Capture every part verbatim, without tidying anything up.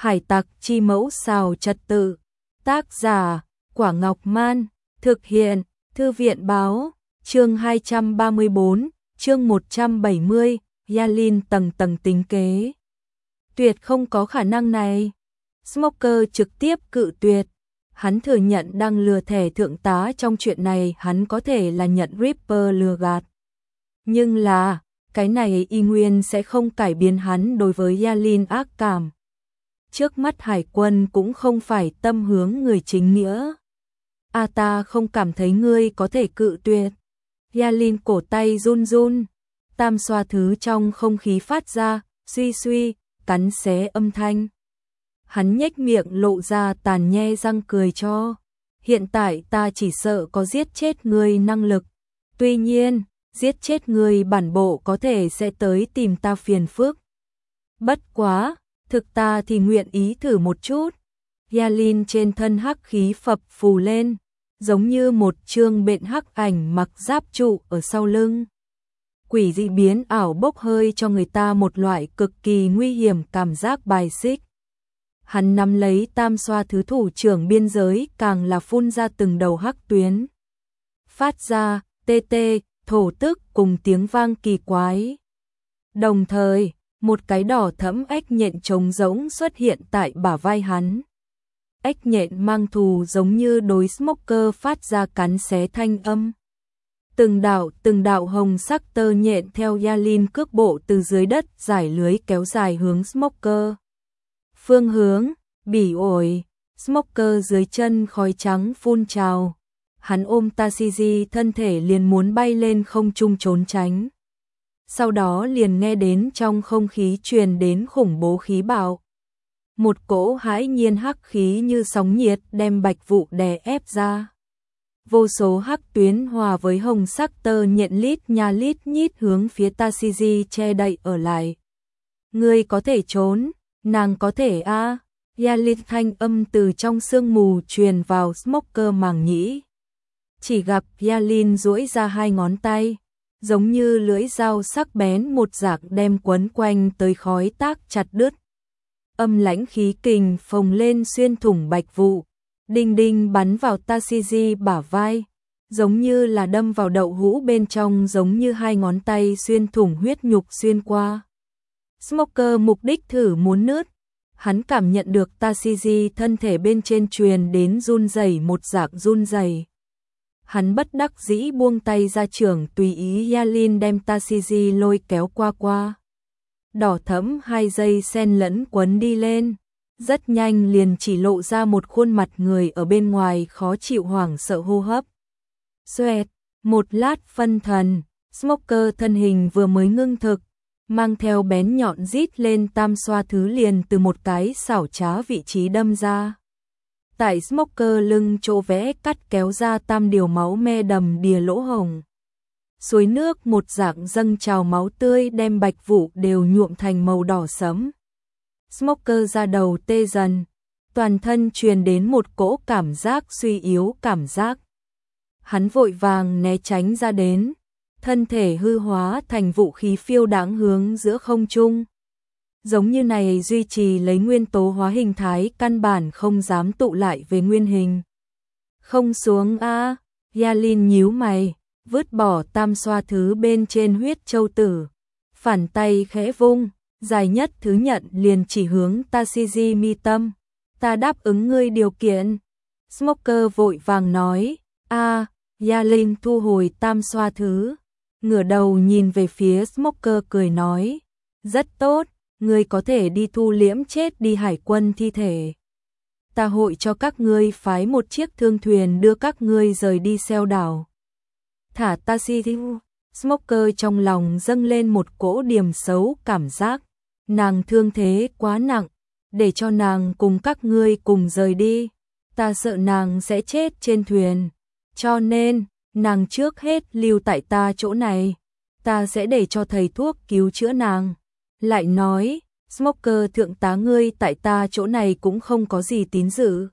Hải tặc chi mẫu xào trật tự. Tác giả, Quả Ngọc Man. Thực hiện, Thư viện Báo. Chương hai trăm ba mươi bốn, chương một trăm bảy mươi, Yalin tầng tầng tính kế. Tuyệt không có khả năng này. Smoker trực tiếp cự tuyệt. Hắn thừa nhận đang lừa thẻ thượng tá, trong chuyện này hắn có thể là nhận Ripper lừa gạt. Nhưng là, cái này y nguyên sẽ không cải biến hắn đối với Yalin ác cảm. Trước mắt hải quân cũng không phải tâm hướng người chính nghĩa. À, ta không cảm thấy ngươi có thể cự tuyệt. Yalin cổ tay run run, tam xoa thứ trong không khí phát ra, suy suy, cắn xé âm thanh. Hắn nhếch miệng lộ ra tàn nhe răng cười cho. Hiện tại ta chỉ sợ có giết chết ngươi năng lực. Tuy nhiên, giết chết ngươi bản bộ có thể sẽ tới tìm ta phiền phức. Bất quá, thực ta thì nguyện ý thử một chút. Yalin trên thân hắc khí phập phù lên, giống như một trương bện hắc ảnh mặc giáp trụ ở sau lưng. Quỷ dị biến ảo bốc hơi cho người ta một loại cực kỳ nguy hiểm cảm giác bài xích. Hắn nắm lấy tam xoa thứ thủ trưởng biên giới, càng là phun ra từng đầu hắc tuyến. Phát ra, tê tê, thổ tức cùng tiếng vang kỳ quái. Đồng thời, một cái đỏ thẫm ếch nhện trống rỗng xuất hiện tại bả vai hắn. Ếch nhện mang thù giống như đối Smoker phát ra cắn xé thanh âm. Từng đạo từng đạo hồng sắc tơ nhện theo Yalin cước bộ từ dưới đất giải lưới kéo dài hướng Smoker. Phương hướng, bỉ ổi, Smoker dưới chân khói trắng phun trào. Hắn ôm Tashigi, thân thể liền muốn bay lên không trung trốn tránh. Sau đó liền nghe đến trong không khí truyền đến khủng bố khí bạo. Một cỗ hãi nhiên hắc khí như sóng nhiệt đem Bạch Vụ đè ép ra. Vô số hắc tuyến hòa với hồng sắc tơ nhện lít nha lít nhít hướng phía Tashigi che đậy ở lại. Ngươi có thể trốn, nàng có thể a. À. Yalin thanh âm từ trong sương mù truyền vào Smoker màng nhĩ. Chỉ gặp Yalin duỗi ra hai ngón tay, giống như lưỡi dao sắc bén một dạng đem quấn quanh tới khói tác chặt đứt. Âm lãnh khí kình phồng lên xuyên thủng Bạch Vụ, đinh đinh bắn vào Tashigi bả vai, giống như là đâm vào đậu hũ bên trong, giống như hai ngón tay xuyên thủng huyết nhục xuyên qua. Smoker mục đích thử muốn nứt, hắn cảm nhận được Tashigi thân thể bên trên truyền đến run rẩy một dạng run rẩy. Hắn bất đắc dĩ buông tay ra, trưởng tùy ý Yalin đem Tashigi lôi kéo qua qua. Đỏ thẫm hai dây sen lẫn quấn đi lên, rất nhanh liền chỉ lộ ra một khuôn mặt người ở bên ngoài khó chịu hoảng sợ hô hấp. Xoẹt, một lát phân thần, Smoker thân hình vừa mới ngưng thực, mang theo bén nhọn rít lên tam xoa thứ liền từ một cái xảo trá vị trí đâm ra. Tại Smoker lưng chỗ vẽ cắt kéo ra tam điều máu me đầm đìa lỗ hồng. Suối nước một dạng dâng trào máu tươi đem Bạch Vụ đều nhuộm thành màu đỏ sẫm. Smoker ra đầu tê dần, toàn thân truyền đến một cỗ cảm giác suy yếu cảm giác. Hắn vội vàng né tránh ra đến, thân thể hư hóa thành vũ khí phiêu đãng hướng giữa không trung. Giống như này duy trì lấy nguyên tố hóa hình thái, căn bản không dám tụ lại về nguyên hình. Không xuống a. À. Yalin nhíu mày, vứt bỏ tam xoa thứ bên trên huyết châu tử, phản tay khẽ vung, dài nhất thứ nhận liền chỉ hướng Tashigi mi tâm. Ta đáp ứng ngươi điều kiện. Smoker vội vàng nói. A. À, Yalin thu hồi tam xoa thứ, ngửa đầu nhìn về phía Smoker cười nói. Rất tốt, ngươi có thể đi thu liễm chết đi hải quân thi thể. Ta hội cho các ngươi phái một chiếc thương thuyền đưa các ngươi rời đi xeo đảo. Thả Tashigi. Smoker trong lòng dâng lên một cỗ điềm xấu cảm giác. Nàng thương thế quá nặng, để cho nàng cùng các ngươi cùng rời đi. Ta sợ nàng sẽ chết trên thuyền. Cho nên, nàng trước hết lưu tại ta chỗ này. Ta sẽ để cho thầy thuốc cứu chữa nàng. Lại nói, Smoker thượng tá, ngươi tại ta chỗ này cũng không có gì tín dự.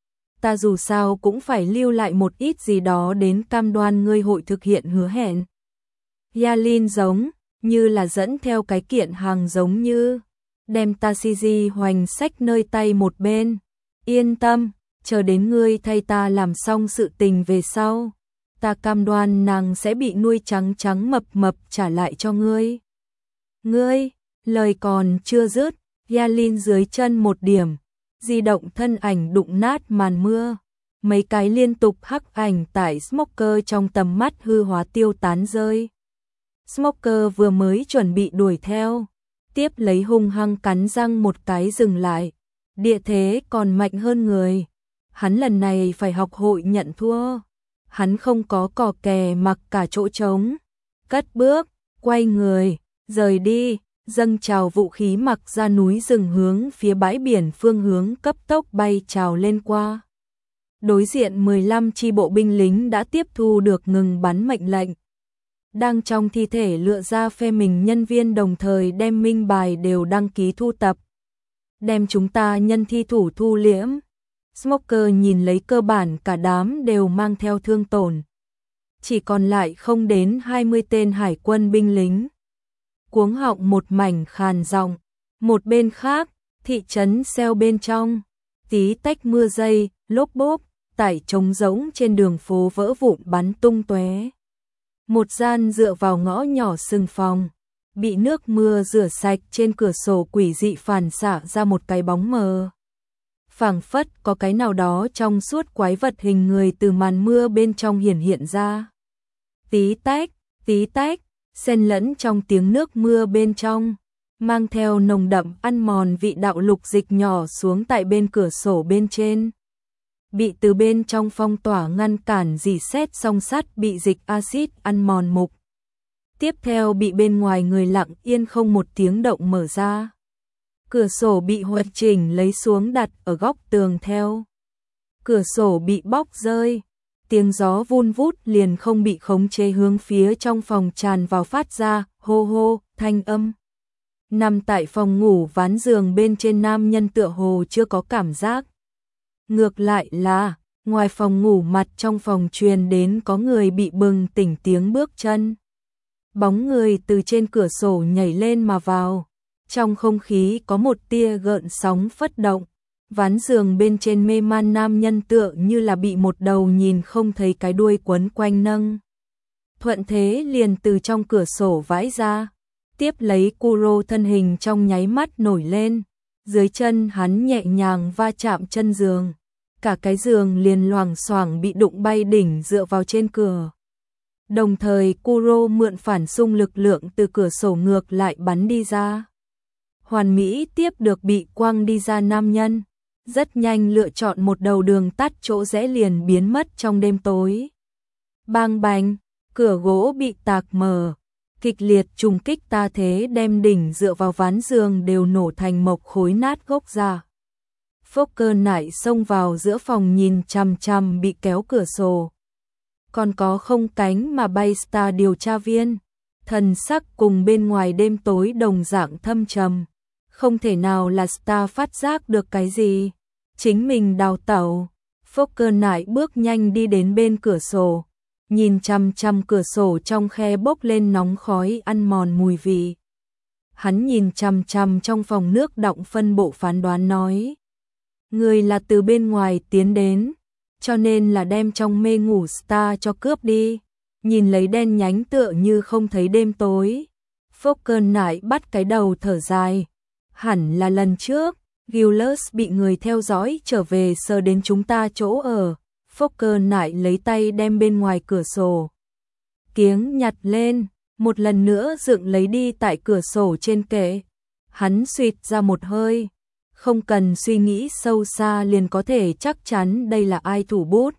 Ta dù sao cũng phải lưu lại một ít gì đó đến cam đoan ngươi hội thực hiện hứa hẹn. Yalin giống như là dẫn theo cái kiện hàng giống như đem Tasiji hoành sách nơi tay một bên. Yên tâm, chờ đến ngươi thay ta làm xong sự tình về sau, ta cam đoan nàng sẽ bị nuôi trắng trắng mập mập trả lại cho ngươi. Ngươi, lời còn chưa dứt, Yalin dưới chân một điểm, di động thân ảnh đụng nát màn mưa. Mấy cái liên tục hắc ảnh tại Smoker trong tầm mắt hư hóa tiêu tán rơi. Smoker vừa mới chuẩn bị đuổi theo, tiếp lấy hung hăng cắn răng một cái dừng lại. Địa thế còn mạnh hơn người. Hắn lần này phải học hội nhận thua. Hắn không có cò kè mặc cả chỗ trống. Cất bước, quay người, rời đi, dâng trào vũ khí mặc ra núi rừng hướng phía bãi biển phương hướng cấp tốc bay trào lên qua. Đối diện mười lăm chi bộ binh lính đã tiếp thu được ngừng bắn mệnh lệnh. Đang trong thi thể lựa ra phe mình nhân viên đồng thời đem minh bài đều đăng ký thu tập. Đem chúng ta nhân thi thủ thu liễm. Smoker nhìn lấy cơ bản cả đám đều mang theo thương tổn. Chỉ còn lại không đến hai mươi tên hải quân binh lính. Cuống họng một mảnh khàn giọng. Một bên khác, thị trấn Seo bên trong, tí tách mưa dây, lốp bốp, tải trống rỗng trên đường phố vỡ vụn bắn tung tóe. Một gian dựa vào ngõ nhỏ sừng phòng, bị nước mưa rửa sạch, trên cửa sổ quỷ dị phản xạ ra một cái bóng mờ. Phảng phất có cái nào đó trong suốt quái vật hình người từ màn mưa bên trong hiển hiện ra. Tí tách, tí tách, xen lẫn trong tiếng nước mưa bên trong, mang theo nồng đậm ăn mòn vị đạo lục dịch nhỏ xuống tại bên cửa sổ bên trên. Bị từ bên trong phong tỏa ngăn cản dì xét song sắt bị dịch axit ăn mòn mục. Tiếp theo bị bên ngoài người lặng yên không một tiếng động mở ra. Cửa sổ bị hoàn chỉnh lấy xuống đặt ở góc tường theo. Cửa sổ bị bóc rơi. Tiếng gió vun vút liền không bị khống chế hướng phía trong phòng tràn vào phát ra, hô hô, thanh âm. Nằm tại phòng ngủ ván giường bên trên nam nhân tựa hồ chưa có cảm giác. Ngược lại là, ngoài phòng ngủ mặt trong phòng truyền đến có người bị bừng tỉnh tiếng bước chân. Bóng người từ trên cửa sổ nhảy lên mà vào. Trong không khí có một tia gợn sóng phất động. Ván giường bên trên mê man nam nhân tựa như là bị một đầu nhìn không thấy cái đuôi quấn quanh nâng. Thuận thế liền từ trong cửa sổ vãi ra. Tiếp lấy Kuro thân hình trong nháy mắt nổi lên. Dưới chân hắn nhẹ nhàng va chạm chân giường. Cả cái giường liền loảng xoảng bị đụng bay đỉnh dựa vào trên cửa. Đồng thời Kuro mượn phản xung lực lượng từ cửa sổ ngược lại bắn đi ra. Hoàn mỹ tiếp được bị quăng đi ra nam nhân. Rất nhanh lựa chọn một đầu đường tắt chỗ rẽ liền biến mất trong đêm tối. Bang bành, cửa gỗ bị tạc mở. Kịch liệt trùng kích ta thế đem đỉnh dựa vào ván giường đều nổ thành mộc khối nát gốc ra. Fokker nảy xông vào giữa phòng nhìn chằm chằm bị kéo cửa sổ. Còn có không cánh mà bay Star điều tra viên. Thần sắc cùng bên ngoài đêm tối đồng dạng thâm trầm. Không thể nào là Star phát giác được cái gì. Chính mình đào tẩu. Fokker nảy bước nhanh đi đến bên cửa sổ. Nhìn chằm chằm cửa sổ trong khe bốc lên nóng khói ăn mòn mùi vị. Hắn nhìn chằm chằm trong phòng nước đọng phân bộ phán đoán nói. Người là từ bên ngoài tiến đến, cho nên là đem trong mê ngủ Star cho cướp đi. Nhìn lấy đen nhánh tựa như không thấy đêm tối. Fokker nải bắt cái đầu thở dài. Hẳn là lần trước, Gilles bị người theo dõi trở về sờ đến chúng ta chỗ ở. Fokker nải lấy tay đem bên ngoài cửa sổ kiếng nhặt lên, một lần nữa dựng lấy đi tại cửa sổ trên kệ. Hắn suýt ra một hơi, không cần suy nghĩ sâu xa liền có thể chắc chắn đây là ai thủ bút.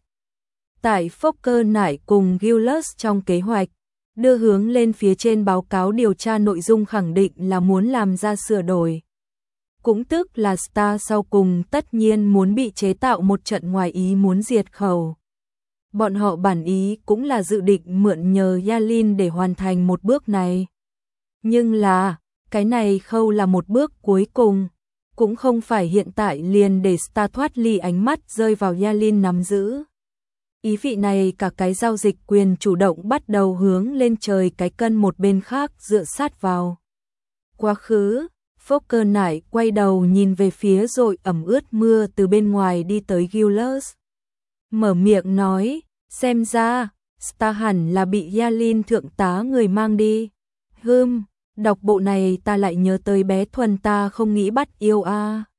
Tại Fokker nải cùng Gilles trong kế hoạch, đưa hướng lên phía trên báo cáo điều tra nội dung khẳng định là muốn làm ra sửa đổi. Cũng tức là Star sau cùng tất nhiên muốn bị chế tạo một trận ngoài ý muốn diệt khẩu. Bọn họ bản ý cũng là dự định mượn nhờ Yalin để hoàn thành một bước này. Nhưng là, cái này khâu là một bước cuối cùng, cũng không phải hiện tại liền để Star thoát ly ánh mắt rơi vào Yalin nắm giữ. Ý vị này cả cái giao dịch quyền chủ động bắt đầu hướng lên trời cái cân một bên khác dựa sát vào. Quá khứ, Fokker nải quay đầu nhìn về phía rồi ẩm ướt mưa từ bên ngoài đi tới Giulus. Mở miệng nói, xem ra, Star hẳn là bị Yalin thượng tá người mang đi. Hừm, đọc bộ này ta lại nhớ tới bé Thuần ta không nghĩ bắt yêu a. À.